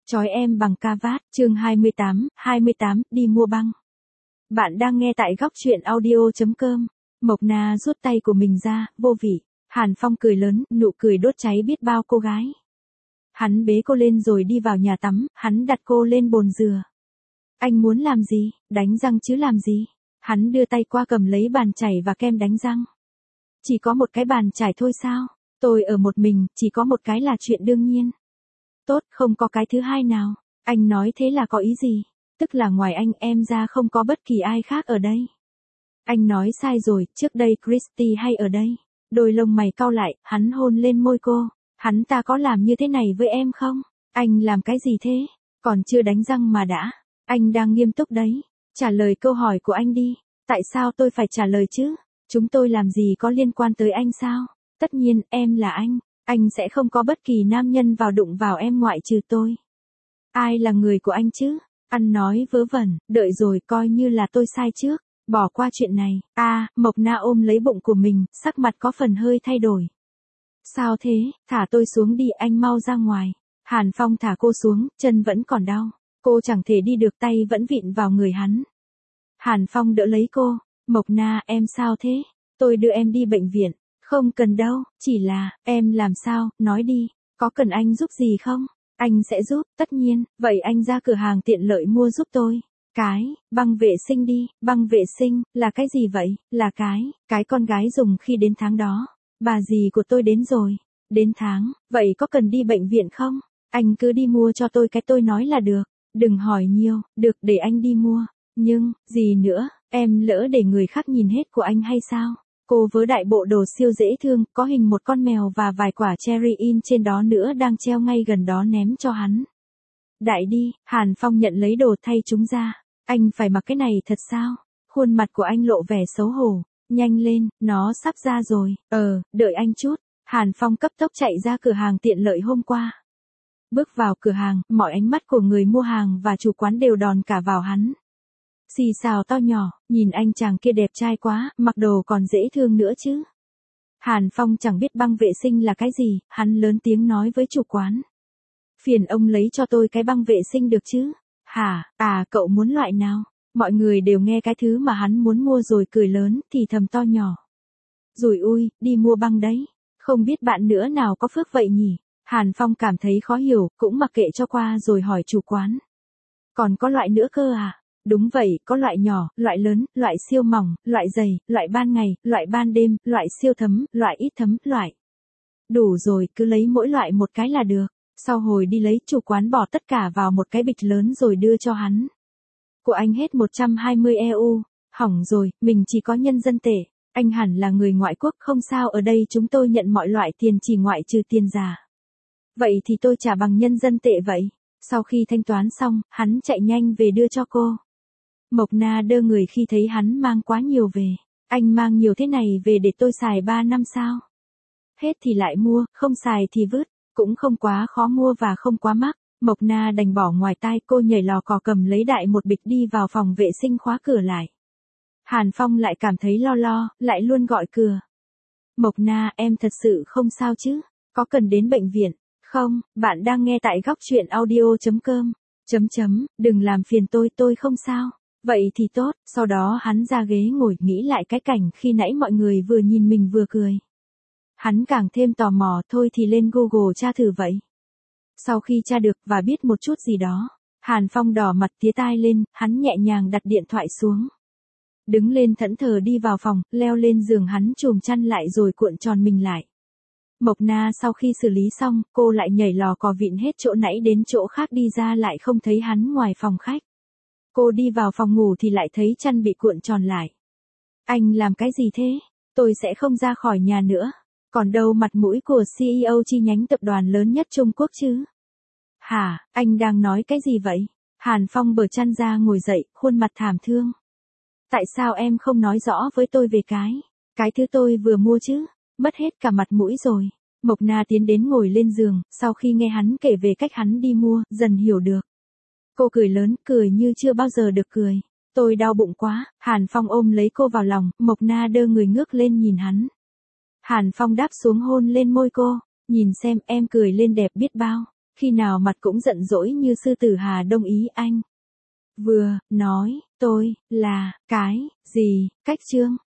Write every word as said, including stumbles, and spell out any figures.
Trói em bằng ca vát, chương hai mươi tám, hai mươi tám, đi mua băng. Bạn đang nghe tại góc truyện audio chấm com. Mộc Na rút tay của mình ra, vô vị. Hàn Phong cười lớn, nụ cười đốt cháy biết bao cô gái. Hắn bế cô lên rồi đi vào nhà tắm, hắn đặt cô lên bồn dừa. Anh muốn làm gì, đánh răng chứ làm gì? Hắn đưa tay qua cầm lấy bàn chải và kem đánh răng. Chỉ có một cái bàn chải thôi sao? Tôi ở một mình, chỉ có một cái là chuyện đương nhiên. Tốt, không có cái thứ hai nào. Anh nói thế là có ý gì? Tức là ngoài anh em ra không có bất kỳ ai khác ở đây. Anh nói sai rồi, trước đây Christy hay ở đây. Đôi lông mày cau lại, hắn hôn lên môi cô. Hắn ta có làm như thế này với em không? Anh làm cái gì thế? Còn chưa đánh răng mà đã. Anh đang nghiêm túc đấy. Trả lời câu hỏi của anh đi. Tại sao tôi phải trả lời chứ? Chúng tôi làm gì có liên quan tới anh sao? Tất nhiên, em là anh. Anh sẽ không có bất kỳ nam nhân vào đụng vào em ngoại trừ tôi. Ai là người của anh chứ? Ăn nói vớ vẩn, đợi rồi coi như là tôi sai trước. Bỏ qua chuyện này. A, à, Mộc Na ôm lấy bụng của mình, sắc mặt có phần hơi thay đổi. Sao thế? Thả tôi xuống đi, anh mau ra ngoài. Hàn Phong thả cô xuống, chân vẫn còn đau. Cô chẳng thể đi được, tay vẫn vịn vào người hắn. Hàn Phong đỡ lấy cô. Mộc Na, em sao thế? Tôi đưa em đi bệnh viện. Không cần đâu, chỉ là, em làm sao, nói đi, có cần anh giúp gì không? Anh sẽ giúp, tất nhiên, vậy anh ra cửa hàng tiện lợi mua giúp tôi. Cái, băng vệ sinh đi, băng vệ sinh, là cái gì vậy? Là cái, cái con gái dùng khi đến tháng đó. Bà dì của tôi đến rồi. Đến tháng, vậy có cần đi bệnh viện không? Anh cứ đi mua cho tôi cái tôi nói là được. Đừng hỏi nhiều, được để anh đi mua. Nhưng, gì nữa, em lỡ để người khác nhìn hết của anh hay sao? Cô vớ đại bộ đồ siêu dễ thương, có hình một con mèo và vài quả cherry in trên đó nữa đang treo ngay gần đó ném cho hắn. Đại đi, Hàn Phong nhận lấy đồ thay chúng ra. Anh phải mặc cái này thật sao? Khuôn mặt của anh lộ vẻ xấu hổ. Nhanh lên, nó sắp ra rồi. Ờ, đợi anh chút. Hàn Phong cấp tốc chạy ra cửa hàng tiện lợi hôm qua. Bước vào cửa hàng, mọi ánh mắt của người mua hàng và chủ quán đều đòn cả vào hắn. Xì xào to nhỏ, nhìn anh chàng kia đẹp trai quá, mặc đồ còn dễ thương nữa chứ. Hàn Phong chẳng biết băng vệ sinh là cái gì, hắn lớn tiếng nói với chủ quán. Phiền ông lấy cho tôi cái băng vệ sinh được chứ? Hả, à cậu muốn loại nào? Mọi người đều nghe cái thứ mà hắn muốn mua rồi cười lớn, thì thầm to nhỏ. Rủi ui, đi mua băng đấy. Không biết bạn nữa nào có phước vậy nhỉ? Hàn Phong cảm thấy khó hiểu, cũng mặc kệ cho qua rồi hỏi chủ quán. Còn có loại nữa cơ à? Đúng vậy, có loại nhỏ, loại lớn, loại siêu mỏng, loại dày, loại ban ngày, loại ban đêm, loại siêu thấm, loại ít thấm, loại. Đủ rồi, cứ lấy mỗi loại một cái là được. Sau hồi đi lấy, chủ quán bỏ tất cả vào một cái bịch lớn rồi đưa cho hắn. Của anh hết một trăm hai mươi e u. Hỏng rồi, mình chỉ có nhân dân tệ. Anh hẳn là người ngoại quốc, không sao, ở đây chúng tôi nhận mọi loại tiền chỉ ngoại trừ tiền giả. Vậy thì tôi trả bằng nhân dân tệ vậy. Sau khi thanh toán xong, hắn chạy nhanh về đưa cho cô. Mộc Na đơ người khi thấy hắn mang quá nhiều về. Anh mang nhiều thế này về để tôi xài ba năm sao? Hết thì lại mua, không xài thì vứt. Cũng không quá khó mua và không quá mắc. Mộc Na đành bỏ ngoài tai, cô nhảy lò cò cầm lấy đại một bịch đi vào phòng vệ sinh khóa cửa lại. Hàn Phong lại cảm thấy lo lo, lại luôn gọi cửa. Mộc Na, em thật sự không sao chứ? Có cần đến bệnh viện? Không, bạn đang nghe tại góc truyện audio chấm com. Chấm chấm, đừng làm phiền tôi, tôi không sao. Vậy thì tốt, sau đó hắn ra ghế ngồi nghĩ lại cái cảnh khi nãy mọi người vừa nhìn mình vừa cười. Hắn càng thêm tò mò, thôi thì lên Google tra thử vậy. Sau khi tra được và biết một chút gì đó, Hàn Phong đỏ mặt tía tai lên, hắn nhẹ nhàng đặt điện thoại xuống. Đứng lên thẫn thờ đi vào phòng, leo lên giường hắn chùm chăn lại rồi cuộn tròn mình lại. Mộc Na sau khi xử lý xong, cô lại nhảy lò cò vịn hết chỗ nãy đến chỗ khác đi ra lại không thấy hắn ngoài phòng khách. Cô đi vào phòng ngủ thì lại thấy chăn bị cuộn tròn lại. Anh làm cái gì thế? Tôi sẽ không ra khỏi nhà nữa. Còn đâu mặt mũi của xê e ô chi nhánh tập đoàn lớn nhất Trung Quốc chứ? Hả, anh đang nói cái gì vậy? Hàn Phong bở chăn ra ngồi dậy, khuôn mặt thảm thương. Tại sao em không nói rõ với tôi về cái, cái thứ tôi vừa mua chứ? Mất hết cả mặt mũi rồi. Mộc Na tiến đến ngồi lên giường, sau khi nghe hắn kể về cách hắn đi mua, dần hiểu được. Cô cười lớn, cười như chưa bao giờ được cười. Tôi đau bụng quá. Hàn Phong ôm lấy cô vào lòng, Mộc Na đơ người ngước lên nhìn hắn. Hàn Phong đáp xuống hôn lên môi cô. Nhìn xem, em cười lên đẹp biết bao. Khi nào mặt cũng giận dỗi như sư tử Hà Đông ý anh. Vừa, nói, tôi, là, cái, gì, cách trương.